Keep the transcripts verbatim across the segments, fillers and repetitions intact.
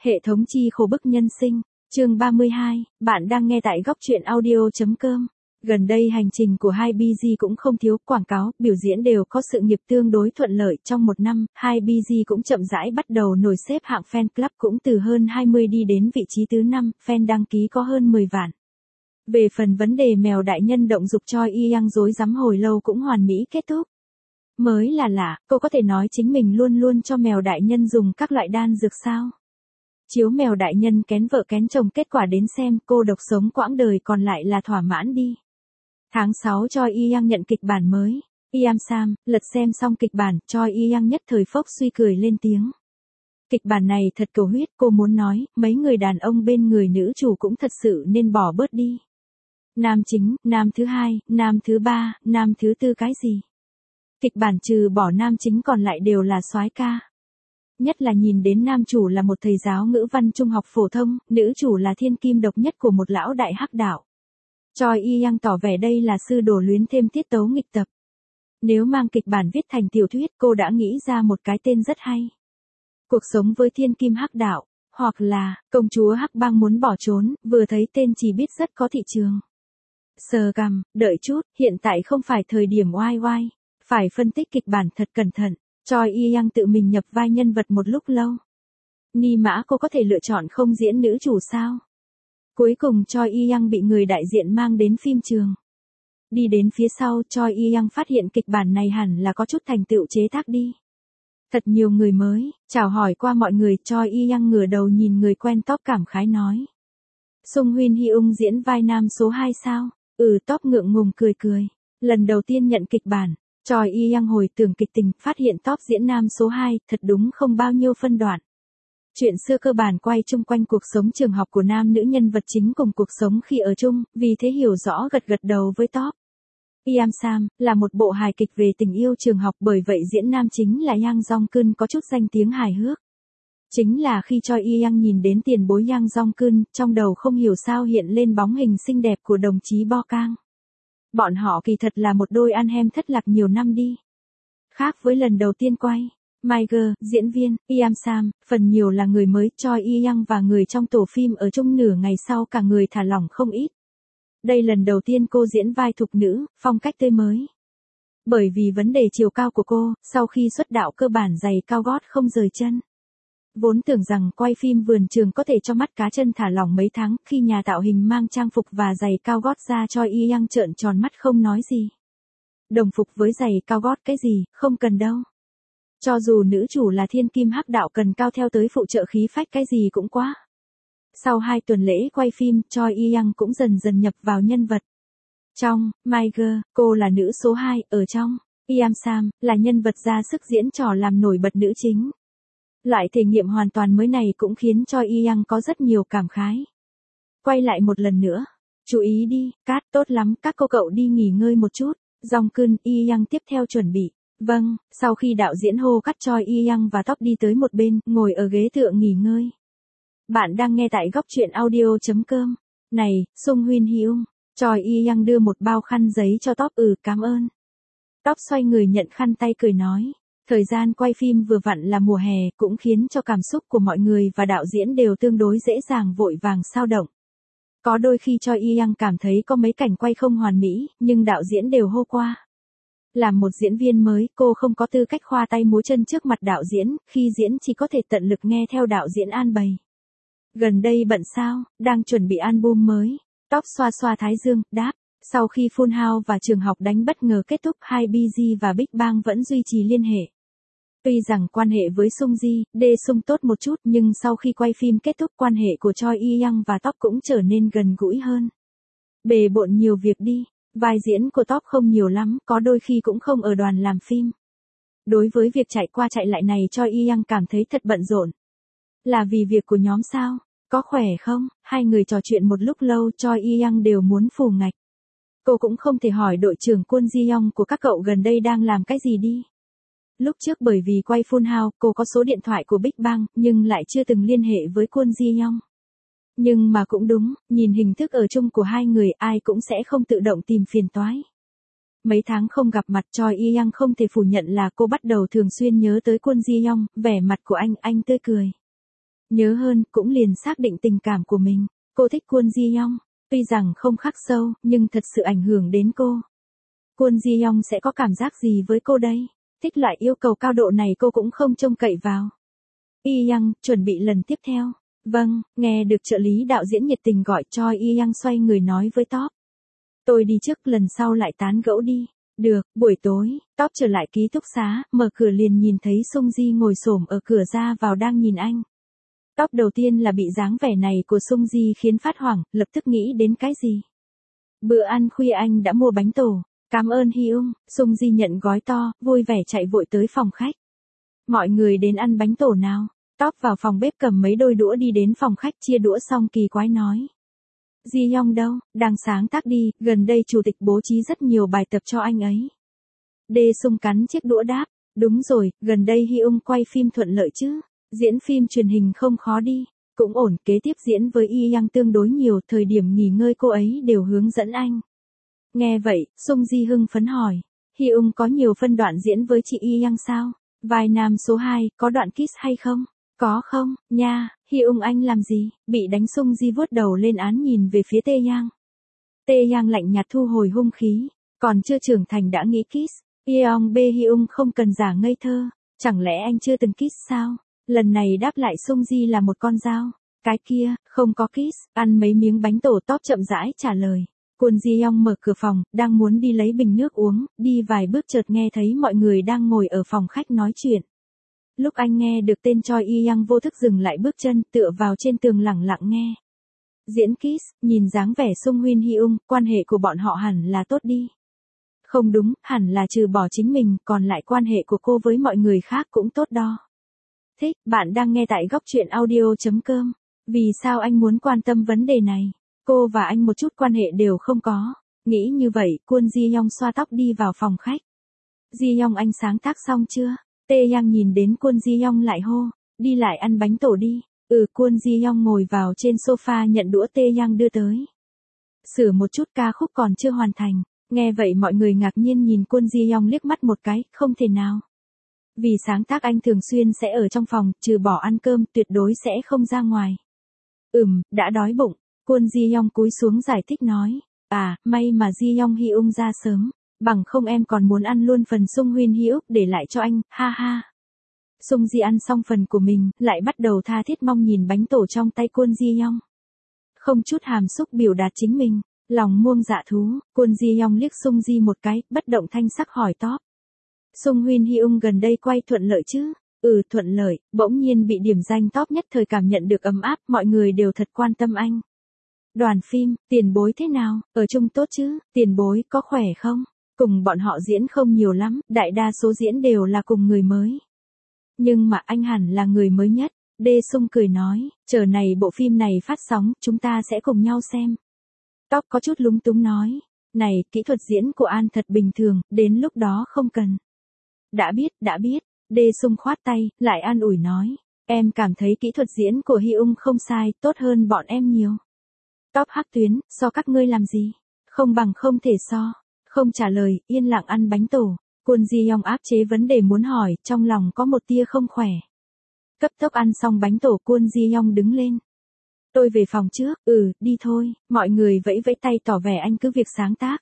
Hệ thống chi khổ bức nhân sinh, chương ba mươi hai, bạn đang nghe tại góc truyện audio.com. Gần đây hành trình của hai bê giê cũng không thiếu quảng cáo, biểu diễn đều có sự nghiệp tương đối thuận lợi. Trong một năm, hai bê giê cũng chậm rãi bắt đầu nổi xếp hạng fan club cũng từ hơn hai mươi đi đến vị trí thứ năm, fan đăng ký có hơn mười vạn. Về phần vấn đề mèo đại nhân động dục Choi Yi-young rối rắm hồi lâu cũng hoàn mỹ kết thúc. Mới là lạ, cô có thể nói chính mình luôn luôn cho mèo đại nhân dùng các loại đan dược sao? Chiếu mèo đại nhân kén vợ kén chồng kết quả đến xem cô độc sống quãng đời còn lại là thỏa mãn đi. Tháng sáu Choi Yi-young nhận kịch bản mới. Iam Sam, lật xem xong kịch bản, Choi Yi-young nhất thời phốc suy cười lên tiếng. Kịch bản này thật cầu huyết, cô muốn nói, mấy người đàn ông bên người nữ chủ cũng thật sự nên bỏ bớt đi. Nam chính, nam thứ hai, nam thứ ba, nam thứ tư cái gì? Kịch bản trừ bỏ nam chính còn lại đều là soái ca. Nhất là nhìn đến nam chủ là một thầy giáo ngữ văn trung học phổ thông, nữ chủ là thiên kim độc nhất của một lão đại hắc đạo. Choi Yi-young tỏ vẻ đây là sư đồ luyến thêm tiết tấu nghịch tập. Nếu mang kịch bản viết thành tiểu thuyết cô đã nghĩ ra một cái tên rất hay. Cuộc sống với thiên kim hắc đạo, hoặc là công chúa hắc bang muốn bỏ trốn, vừa thấy tên chỉ biết rất có thị trường. Sờ cằm, đợi chút, hiện tại không phải thời điểm oai oai, phải phân tích kịch bản thật cẩn thận. Choi Yi-young tự mình nhập vai nhân vật một lúc lâu. Ni mã cô có thể lựa chọn không diễn nữ chủ sao? Cuối cùng Choi Yi-young bị người đại diện mang đến phim trường. Đi đến phía sau Choi Yi-young phát hiện kịch bản này hẳn là có chút thành tựu chế tác đi. Thật nhiều người mới, chào hỏi qua mọi người. Choi Yi-young ngửa đầu nhìn người quen Top cảm khái nói. Sung Huyên Hyung diễn vai nam số hai sao? Ừ, Top ngượng ngùng cười cười. Lần đầu tiên nhận kịch bản. Choi Yi-young hồi tưởng kịch tình, phát hiện Top diễn nam số hai, thật đúng không bao nhiêu phân đoạn. Chuyện xưa cơ bản quay chung quanh cuộc sống trường học của nam nữ nhân vật chính cùng cuộc sống khi ở chung, vì thế hiểu rõ gật gật đầu với Top. Iam Sam, là một bộ hài kịch về tình yêu trường học, bởi vậy diễn nam chính là Yang Jong-keun có chút danh tiếng hài hước. Chính là khi Choi Yi-young nhìn đến tiền bối Yang Jong-keun, trong đầu không hiểu sao hiện lên bóng hình xinh đẹp của đồng chí Bo Kang. Bọn họ kỳ thật là một đôi ăn hem thất lạc nhiều năm đi. Khác với lần đầu tiên quay, Miger, diễn viên, Iam Sam, phần nhiều là người mới. Choi Yi-young và người trong tổ phim ở chung nửa ngày sau cả người thả lỏng không ít. Đây lần đầu tiên cô diễn vai thục nữ, phong cách tươi mới. Bởi vì vấn đề chiều cao của cô, sau khi xuất đạo cơ bản giày cao gót không rời chân. Vốn tưởng rằng quay phim vườn trường có thể cho mắt cá chân thả lỏng mấy tháng, khi nhà tạo hình mang trang phục và giày cao gót ra Choi Yi-young trợn tròn mắt không nói gì. Đồng phục với giày cao gót cái gì, không cần đâu. Cho dù nữ chủ là thiên kim hắc đạo cần cao theo tới phụ trợ khí phách cái gì cũng quá. Sau hai tuần lễ quay phim, Choi Yi-young cũng dần dần nhập vào nhân vật. Trong Miger, cô là nữ số hai, ở trong Iam Sam, là nhân vật ra sức diễn trò làm nổi bật nữ chính. Loại thể nghiệm hoàn toàn mới này cũng khiến Choi Yi-young có rất nhiều cảm khái. Quay lại một lần nữa. Chú ý đi, cát, tốt lắm, các cô cậu đi nghỉ ngơi một chút. Jong-keun, Yi-young tiếp theo chuẩn bị. Vâng, sau khi đạo diễn hô cắt Choi Yi-young và Top đi tới một bên, ngồi ở ghế tựa nghỉ ngơi. Bạn đang nghe tại góc truyện audio.com. Này, Sung Huyên Hyung. Choi Yi-young đưa một bao khăn giấy cho Top. Ừ, cảm ơn. Top xoay người nhận khăn tay cười nói. Thời gian quay phim vừa vặn là mùa hè, cũng khiến cho cảm xúc của mọi người và đạo diễn đều tương đối dễ dàng vội vàng xao động. Có đôi khi Choi Yi-young cảm thấy có mấy cảnh quay không hoàn mỹ, nhưng đạo diễn đều hô qua. Làm một diễn viên mới, cô không có tư cách khoa tay múa chân trước mặt đạo diễn, khi diễn chỉ có thể tận lực nghe theo đạo diễn an bày. Gần đây bận sao, đang chuẩn bị album mới. Top xoa xoa thái dương, đáp. Sau khi Full House và trường học đánh bất ngờ kết thúc, hai bê giê và Big Bang vẫn duy trì liên hệ. Tuy rằng quan hệ với Sung Ji, Dae Sung tốt một chút, nhưng sau khi quay phim kết thúc quan hệ của Choi Yi-young và Top cũng trở nên gần gũi hơn. Bề bộn nhiều việc đi, vai diễn của Top không nhiều lắm, có đôi khi cũng không ở đoàn làm phim. Đối với việc chạy qua chạy lại này Choi Yi-young cảm thấy thật bận rộn. Là vì việc của nhóm sao? Có khỏe không? Hai người trò chuyện một lúc lâu, Choi Yi-young đều muốn phù ngạch. Cô cũng không thể hỏi đội trưởng Kwon Ji-young của các cậu gần đây đang làm cái gì đi. Lúc trước bởi vì quay Full House, cô có số điện thoại của Big Bang, nhưng lại chưa từng liên hệ với Kwon Ji-young. Nhưng mà cũng đúng, nhìn hình thức ở chung của hai người ai cũng sẽ không tự động tìm phiền toái. Mấy tháng không gặp mặt Choi Yi-young không thể phủ nhận là cô bắt đầu thường xuyên nhớ tới Kwon Ji-young, vẻ mặt của anh, anh tươi cười. Nhớ hơn, cũng liền xác định tình cảm của mình. Cô thích Kwon Ji Young, tuy rằng không khắc sâu, nhưng thật sự ảnh hưởng đến cô. Kwon Ji Young sẽ có cảm giác gì với cô đây? Thích loại yêu cầu cao độ này cô cũng không trông cậy vào. Y Young, chuẩn bị lần tiếp theo. Vâng, nghe được trợ lý đạo diễn nhiệt tình gọi Choi Y Young xoay người nói với Top. Tôi đi trước, lần sau lại tán gẫu đi. Được, buổi tối, Top trở lại ký túc xá, mở cửa liền nhìn thấy Sung Ji ngồi xổm ở cửa ra vào đang nhìn anh. Top đầu tiên là bị dáng vẻ này của Sung Ji khiến phát hoảng, lập tức nghĩ đến cái gì. Bữa ăn khuya anh đã mua bánh tổ. Cảm ơn Hyung. Sung Ji nhận gói to, vui vẻ chạy vội tới phòng khách. Mọi người đến ăn bánh tổ nào. Top vào phòng bếp cầm mấy đôi đũa đi đến phòng khách chia đũa xong kỳ quái nói. Ji Young đâu, đang sáng tác đi, gần đây chủ tịch bố trí rất nhiều bài tập cho anh ấy. Đê Sung cắn chiếc đũa đáp, đúng rồi, gần đây Hyung quay phim thuận lợi chứ, diễn phim truyền hình không khó đi, cũng ổn, kế tiếp diễn với Y Young tương đối nhiều, thời điểm nghỉ ngơi cô ấy đều hướng dẫn anh. Nghe vậy, Sung Ji hưng phấn hỏi, Hyung có nhiều phân đoạn diễn với chị Y Young sao? Vai nam số hai, có đoạn kiss hay không? Có không, nha, Hyung anh làm gì? Bị đánh. Sung Ji vuốt đầu lên án nhìn về phía Tae Yang. Tae Yang lạnh nhạt thu hồi hung khí, còn chưa trưởng thành đã nghĩ kiss. Yeong B Hyung không cần giả ngây thơ, chẳng lẽ anh chưa từng kiss sao? Lần này đáp lại Sung Ji là một con dao. Cái kia, không có kiss, ăn mấy miếng bánh tổ. Top chậm rãi trả lời. Kwon Ji Young mở cửa phòng, đang muốn đi lấy bình nước uống, đi vài bước chợt nghe thấy mọi người đang ngồi ở phòng khách nói chuyện. Lúc anh nghe được tên Choi Y Young vô thức dừng lại bước chân, tựa vào trên tường lẳng lặng nghe. Diễn kiss, nhìn dáng vẻ Sung Huynh Hyung, quan hệ của bọn họ hẳn là tốt đi. Không đúng, hẳn là trừ bỏ chính mình, còn lại quan hệ của cô với mọi người khác cũng tốt đó. Thích, bạn đang nghe tại góc truyện audio.com. Vì sao anh muốn quan tâm vấn đề này? Cô và anh một chút quan hệ đều không có. Nghĩ như vậy, Kwon Ji Young xoa tóc đi vào phòng khách. Ji Young anh sáng tác xong chưa? Tae Yang nhìn đến Kwon Ji Young lại hô, đi lại ăn bánh tổ đi. Ừ, Kwon Ji Young ngồi vào trên sofa nhận đũa Tae Yang đưa tới. Sửa một chút, ca khúc còn chưa hoàn thành. Nghe vậy mọi người ngạc nhiên nhìn Kwon Ji Young liếc mắt một cái, không thể nào. Vì sáng tác anh thường xuyên sẽ ở trong phòng, trừ bỏ ăn cơm, tuyệt đối sẽ không ra ngoài. Ừm, đã đói bụng. Kwon Ji Young cúi xuống giải thích nói. À, may mà Ji Young Hyung ra sớm. Bằng không em còn muốn ăn luôn phần Sung Huynh Hyuk để lại cho anh, ha ha. Sung Ji ăn xong phần của mình, lại bắt đầu tha thiết mong nhìn bánh tổ trong tay Kwon Ji Young. Không chút hàm xúc biểu đạt chính mình, lòng muông dạ thú, Kwon Ji Young liếc Sung Ji một cái, bất động thanh sắc hỏi Top. Sung Huynh Hyung gần đây quay thuận lợi chứ? Ừ, thuận lợi. Bỗng nhiên bị điểm danh. Top nhất thời cảm nhận được ấm áp, mọi người đều thật quan tâm anh. Đoàn phim, tiền bối thế nào, ở chung tốt chứ, tiền bối có khỏe không? Cùng bọn họ diễn không nhiều lắm, đại đa số diễn đều là cùng người mới. Nhưng mà anh hẳn là người mới nhất. Đê Sung cười nói, chờ này bộ phim này phát sóng, chúng ta sẽ cùng nhau xem. Top có chút lúng túng nói, này, kỹ thuật diễn của An thật bình thường, đến lúc đó không cần. Đã biết, đã biết. Đê Sung khoát tay, lại an ủi nói, em cảm thấy kỹ thuật diễn của Hyung không sai, tốt hơn bọn em nhiều. Top hắc tuyến, so các ngươi làm gì? Không bằng không thể so. Không trả lời, yên lặng ăn bánh tổ. Kwon Ji Young áp chế vấn đề muốn hỏi, trong lòng có một tia không khỏe. Cấp tốc ăn xong bánh tổ, Kwon Ji Young đứng lên. Tôi về phòng trước, ừ, đi thôi, mọi người vẫy vẫy tay tỏ vẻ anh cứ việc sáng tác.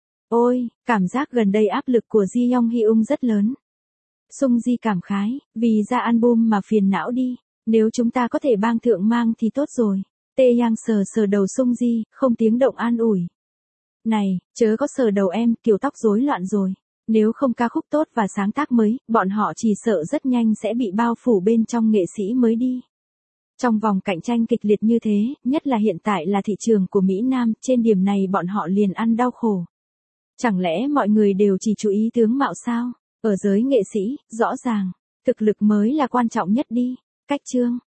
Ôi, cảm giác gần đây áp lực của Ji Young Hyung rất lớn. Sung Ji cảm khái, vì ra album mà phiền não đi, nếu chúng ta có thể bang thượng mang thì tốt rồi. Tae Yang sờ sờ đầu Sung Ji, không tiếng động an ủi. Này, chớ có sờ đầu em, kiểu tóc rối loạn rồi. Nếu không ca khúc tốt và sáng tác mới, bọn họ chỉ sợ rất nhanh sẽ bị bao phủ bên trong nghệ sĩ mới đi. Trong vòng cạnh tranh kịch liệt như thế, nhất là hiện tại là thị trường của Mỹ Nam, trên điểm này bọn họ liền ăn đau khổ. Chẳng lẽ mọi người đều chỉ chú ý tướng mạo sao? Ở giới nghệ sĩ, rõ ràng, thực lực mới là quan trọng nhất đi. Cách chương